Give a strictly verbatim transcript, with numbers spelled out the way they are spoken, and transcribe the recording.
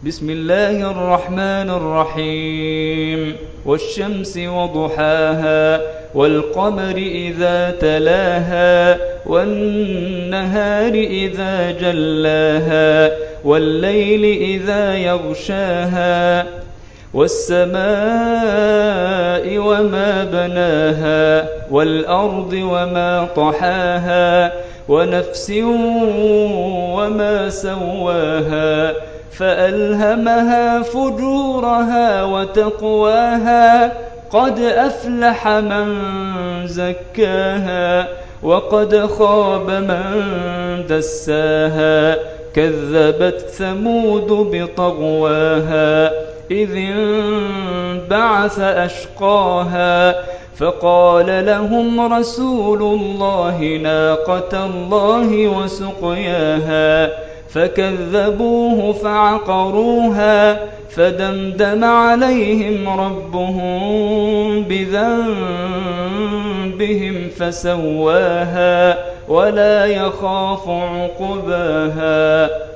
بسم الله الرحمن الرحيم والشمس وضحاها والقمر إذا تلاها والنهار إذا جلاها والليل إذا يغشاها والسماء وما بناها والأرض وما طحاها ونفس وما سواها فألهمها فجورها وتقواها قد أفلح من زكاها وقد خاب من دساها كذبت ثمود بطغواها إذ انبعث أشقاها فقال لهم رسول الله ناقة الله وسقياها فكذبوه فعقروها فدمدم عليهم ربهم بذنبهم فسواها ولا يخاف عقباها